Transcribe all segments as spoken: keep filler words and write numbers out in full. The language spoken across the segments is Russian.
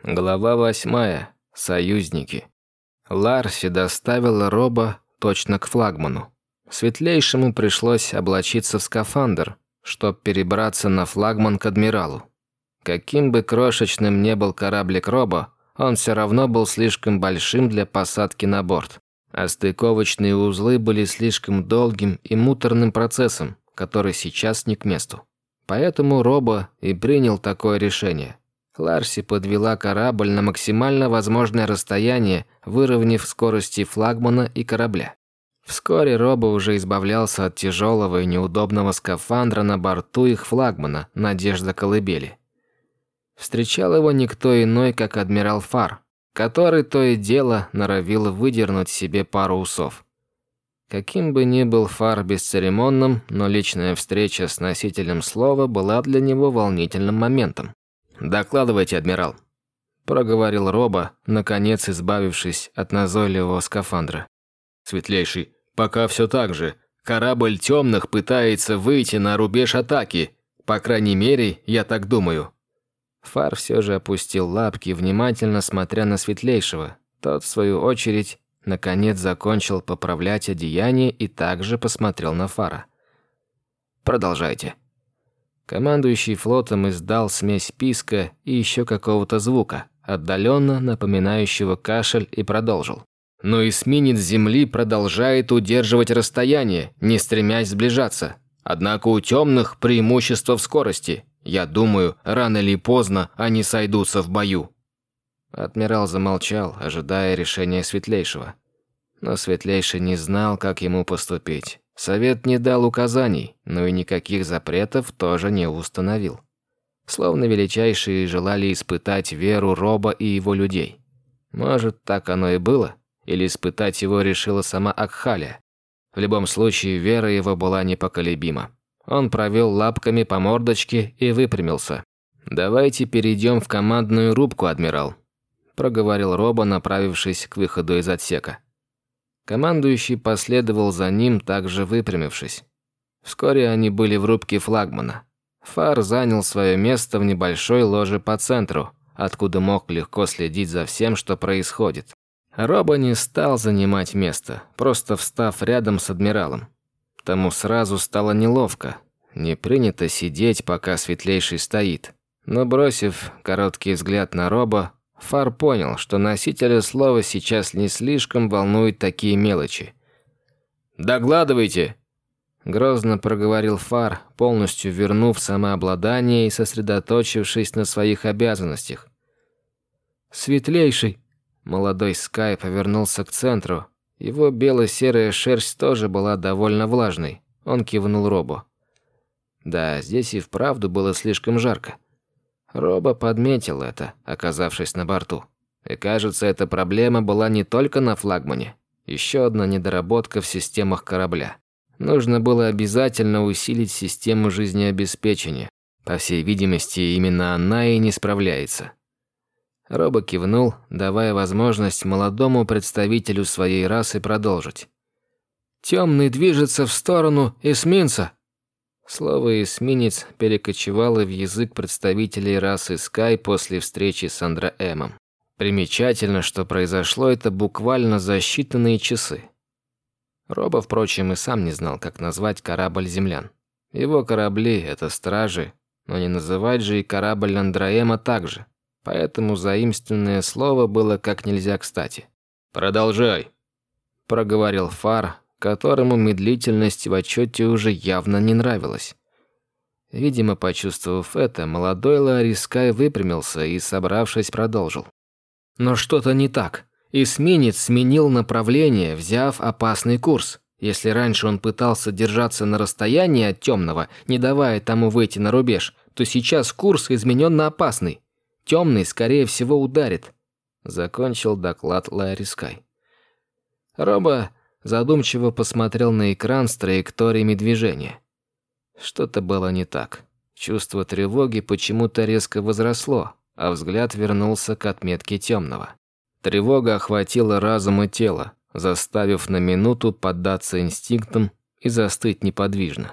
Глава восьмая. Союзники. Ларси доставила Роба точно к флагману. Светлейшему пришлось облачиться в скафандр, чтоб перебраться на флагман к адмиралу. Каким бы крошечным ни был кораблик Роба, он все равно был слишком большим для посадки на борт. А стыковочные узлы были слишком долгим и муторным процессом, который сейчас не к месту. Поэтому Роба и принял такое решение. Ларси подвела корабль на максимально возможное расстояние, выровняв скорости флагмана и корабля. Вскоре Роба уже избавлялся от тяжелого и неудобного скафандра на борту их флагмана «Надежда Колыбели». Встречал его никто иной, как адмирал Фар, который то и дело норовил выдернуть себе пару усов. Каким бы ни был Фар бесцеремонным, но личная встреча с носителем слова была для него волнительным моментом. «Докладывайте, адмирал», – проговорил Роба, наконец избавившись от назойливого скафандра. «Светлейший, пока все так же. Корабль темных пытается выйти на рубеж атаки. По крайней мере, я так думаю». Фар все же опустил лапки, внимательно смотря на Светлейшего. Тот, в свою очередь, наконец закончил поправлять одеяние и также посмотрел на Фара. «Продолжайте». Командующий флотом издал смесь писка и еще какого-то звука, отдаленно напоминающего кашель, и продолжил. «Но эсминец Земли продолжает удерживать расстояние, не стремясь сближаться. Однако у темных преимущество в скорости. Я думаю, рано или поздно они сойдутся в бою». Адмирал замолчал, ожидая решения Светлейшего. Но Светлейший не знал, как ему поступить. Совет не дал указаний, но и никаких запретов тоже не установил. Словно величайшие желали испытать веру Роба и его людей. Может, так оно и было? Или испытать его решила сама Акхалия? В любом случае, вера его была непоколебима. Он провел лапками по мордочке и выпрямился. «Давайте перейдем в командную рубку, адмирал», – проговорил Роба, направившись к выходу из отсека. Командующий последовал за ним, также выпрямившись. Вскоре они были в рубке флагмана. Фар занял свое место в небольшой ложе по центру, откуда мог легко следить за всем, что происходит. Роба не стал занимать место, просто встав рядом с адмиралом. Тому сразу стало неловко. Не принято сидеть, пока Светлейший стоит. Но бросив короткий взгляд на Роба, Фар понял, что носителя слова сейчас не слишком волнуют такие мелочи. «Докладывайте!» – грозно проговорил Фар, полностью вернув самообладание и сосредоточившись на своих обязанностях. «Светлейший!» – молодой Скай повернулся к центру. Его бело-серая шерсть тоже была довольно влажной. Он кивнул Робу. Да, здесь и вправду было слишком жарко. Роба подметил это, оказавшись на борту. И кажется, эта проблема была не только на флагмане. Еще одна недоработка в системах корабля. Нужно было обязательно усилить систему жизнеобеспечения. По всей видимости, именно она и не справляется. Роба кивнул, давая возможность молодому представителю своей расы продолжить. «Темный движется в сторону эсминца». Слово «эсминец» перекочевало в язык представителей расы Скай после встречи с Андроэмом. Примечательно, что произошло это буквально за считанные часы. Роба, впрочем, и сам не знал, как назвать корабль землян. Его корабли – это стражи, но не называть же и корабль Андроэма так же. Поэтому заимственное слово было как нельзя кстати. «Продолжай», – проговорил Фар, которому медлительность в отчете уже явно не нравилась. Видимо, почувствовав это, молодой Ларискай выпрямился и, собравшись, продолжил. «Но что-то не так. Эсминец сменил направление, взяв опасный курс. Если раньше он пытался держаться на расстоянии от темного, не давая тому выйти на рубеж, то сейчас курс изменен на опасный. Темный, скорее всего, ударит», – закончил доклад Ларискай. Роба задумчиво посмотрел на экран с траекториями движения. Что-то было не так. Чувство тревоги почему-то резко возросло, а взгляд вернулся к отметке темного. Тревога охватила разум и тело, заставив на минуту поддаться инстинктам и застыть неподвижно.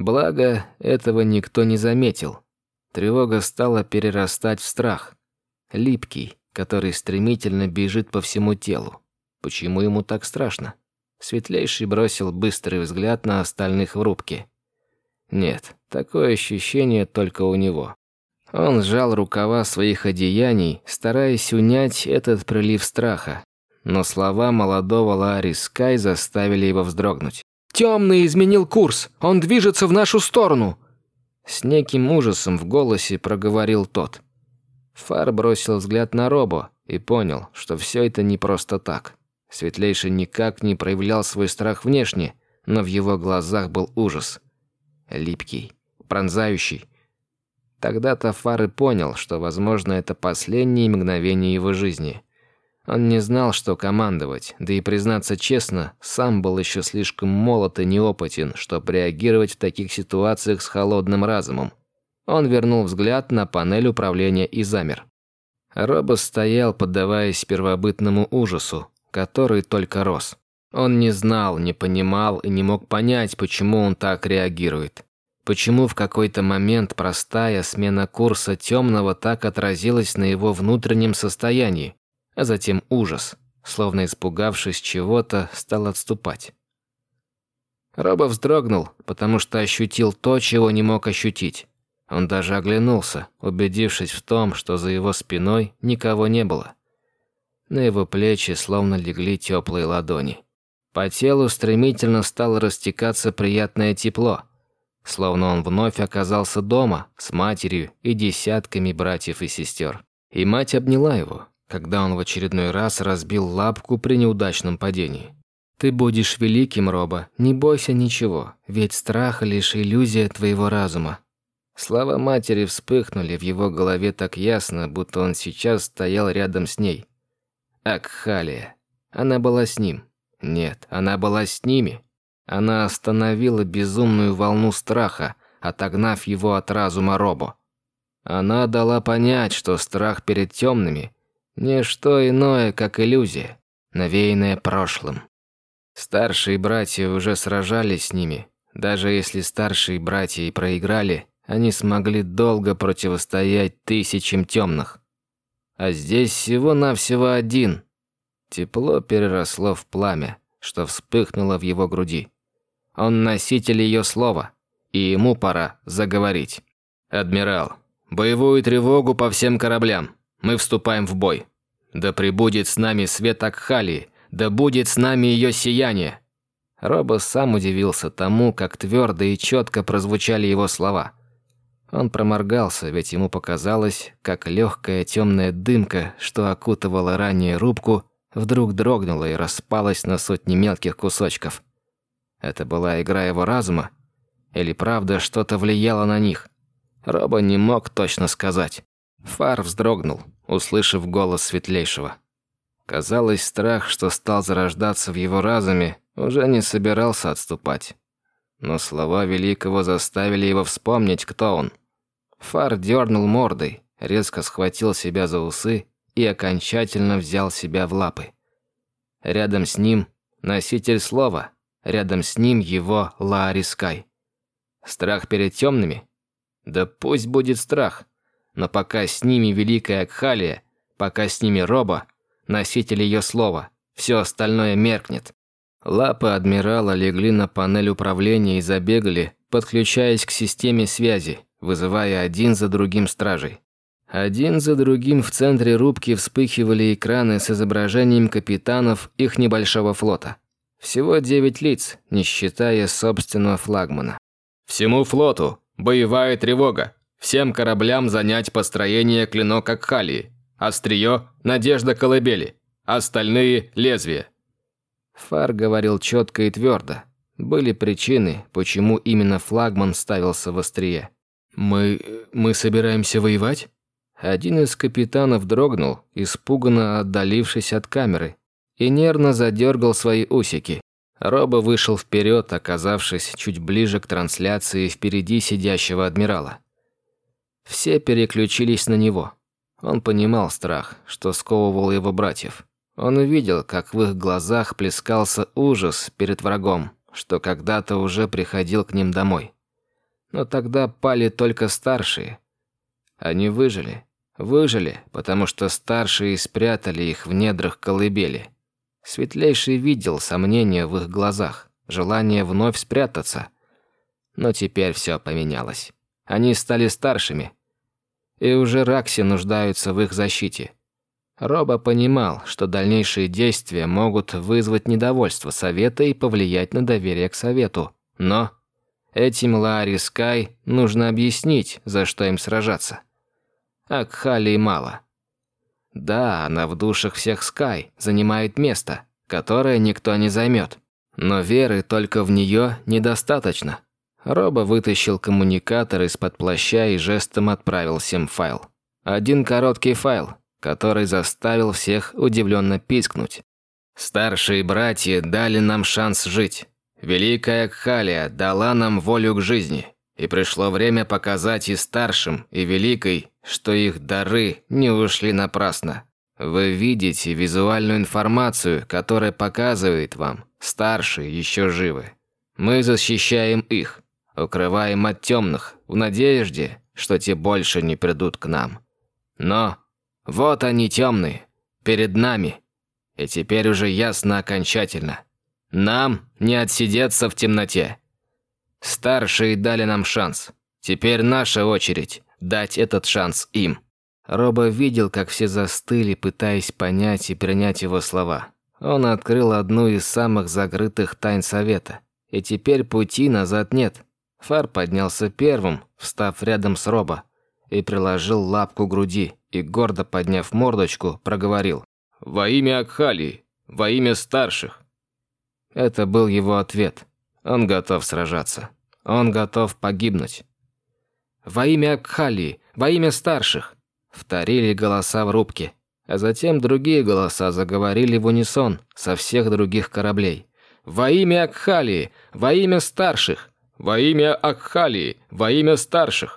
Благо, этого никто не заметил. Тревога стала перерастать в страх. липкий, который стремительно бежит по всему телу. Почему ему так страшно? Светлейший бросил быстрый взгляд на остальных в рубке. Нет, такое ощущение только у него. Он сжал рукава своих одеяний, стараясь унять этот прилив страха. Но слова молодого Лаари Скай заставили его вздрогнуть. «Темный изменил курс! Он движется в нашу сторону!» С неким ужасом в голосе проговорил тот. Фар бросил взгляд на Робо и понял, что все это не просто так. Светлейший никак не проявлял свой страх внешне, но в его глазах был ужас. Липкий, пронзающий. Тогда-то Фар и понял, что, возможно, это последние мгновения его жизни. Он не знал, что командовать, да и, признаться честно, сам был еще слишком молод и неопытен, чтобы реагировать в таких ситуациях с холодным разумом. Он вернул взгляд на панель управления и замер. Робо стоял, поддаваясь первобытному ужасу, который только рос. Он не знал, не понимал и не мог понять, почему он так реагирует. Почему в какой-то момент простая смена курса темного так отразилась на его внутреннем состоянии, а затем ужас, словно испугавшись чего-то, стал отступать. Робо вздрогнул, потому что ощутил то, чего не мог ощутить. Он даже оглянулся, убедившись в том, что за его спиной никого не было. На его плечи словно легли теплые ладони. По телу стремительно стало растекаться приятное тепло, словно он вновь оказался дома с матерью и десятками братьев и сестер. И мать обняла его, когда он в очередной раз разбил лапку при неудачном падении. «Ты будешь великим, Робо, не бойся ничего, ведь страх – лишь иллюзия твоего разума». Слова матери вспыхнули в его голове так ясно, будто он сейчас стоял рядом с ней. Акхалия. Она была с ним. Нет, она была с ними. Она остановила безумную волну страха, отогнав его от разума Робо. Она дала понять, что страх перед темными – не что иное, как иллюзия, навеянная прошлым. Старшие братья уже сражались с ними. Даже если старшие братья и проиграли, они смогли долго противостоять тысячам темных. А здесь всего-навсего один. Тепло переросло в пламя, что вспыхнуло в его груди. Он носитель ее слова, и ему пора заговорить. «Адмирал, боевую тревогу по всем кораблям. Мы вступаем в бой. Да пребудет с нами свет Акхалии, да будет с нами ее сияние». Робо сам удивился тому, как твердо и четко прозвучали его слова. Он проморгался, ведь ему показалось, как легкая темная дымка, что окутывала ранее рубку, вдруг дрогнула и распалась на сотни мелких кусочков. Это была игра его разума? Или правда что-то влияло на них? Робо не мог точно сказать. Фар вздрогнул, услышав голос Светлейшего. Казалось, страх, что стал зарождаться в его разуме, уже не собирался отступать. Но слова Великого заставили его вспомнить, кто он. Фар дернул мордой, резко схватил себя за усы и окончательно взял себя в лапы. Рядом с ним носитель слова, рядом с ним его Лаари Скай. Страх перед темными? Да пусть будет страх, но пока с ними Великая Акхалия, пока с ними Робо, носитель ее слова, все остальное меркнет. Лапы адмирала легли на панель управления и забегали, подключаясь к системе связи, вызывая один за другим стражей. Один за другим в центре рубки вспыхивали экраны с изображением капитанов их небольшого флота. Всего девять лиц, не считая собственного флагмана. «Всему флоту! Боевая тревога! Всем кораблям занять построение клинок Акхалии! Острие – надежда колыбели! Остальные – лезвия!» Фар говорил четко и твердо. Были причины, почему именно флагман ставился в острие. «Мы... мы собираемся воевать?» Один из капитанов дрогнул, испуганно отдалившись от камеры, и нервно задергал свои усики. Робо вышел вперед, оказавшись чуть ближе к трансляции впереди сидящего адмирала. Все переключились на него. Он понимал страх, что сковывал его братьев. Он увидел, как в их глазах плескался ужас перед врагом, что когда-то уже приходил к ним домой. Но тогда пали только старшие. Они выжили. Выжили, потому что старшие спрятали их в недрах колыбели. Светлейший видел сомнения в их глазах, желание вновь спрятаться. Но теперь все поменялось. Они стали старшими, и уже Ракси нуждаются в их защите. Роба понимал, что дальнейшие действия могут вызвать недовольство Совета и повлиять на доверие к Совету. Но этим Лаари Скай нужно объяснить, за что им сражаться. А Кхалии мало. Да, она в душах всех Скай занимает место, которое никто не займет. Но веры только в нее недостаточно. Роба вытащил коммуникатор из-под плаща и жестом отправил всем файл. Один короткий файл, который заставил всех удивленно пискнуть. «Старшие братья дали нам шанс жить. Великая Кхалия дала нам волю к жизни. И пришло время показать и старшим, и великой, что их дары не ушли напрасно. Вы видите визуальную информацию, которая показывает вам, старшие еще живы. Мы защищаем их, укрываем от темных, в надежде, что те больше не придут к нам. Но вот они темные, перед нами. И теперь уже ясно окончательно. Нам не отсидеться в темноте. Старшие дали нам шанс. Теперь наша очередь дать этот шанс им». Роба видел, как все застыли, пытаясь понять и принять его слова. Он открыл одну из самых закрытых тайн Совета. И теперь пути назад нет. Фар поднялся первым, встав рядом с Роба, и приложил лапку к груди, и, гордо подняв мордочку, проговорил: «Во имя Акхалии, во имя старших». Это был его ответ. Он готов сражаться. Он готов погибнуть. «Во имя Акхалии, во имя старших», — вторили голоса в рубке. А затем другие голоса заговорили в унисон со всех других кораблей. «Во имя Акхалии, во имя старших! Во имя Акхалии, во имя старших!»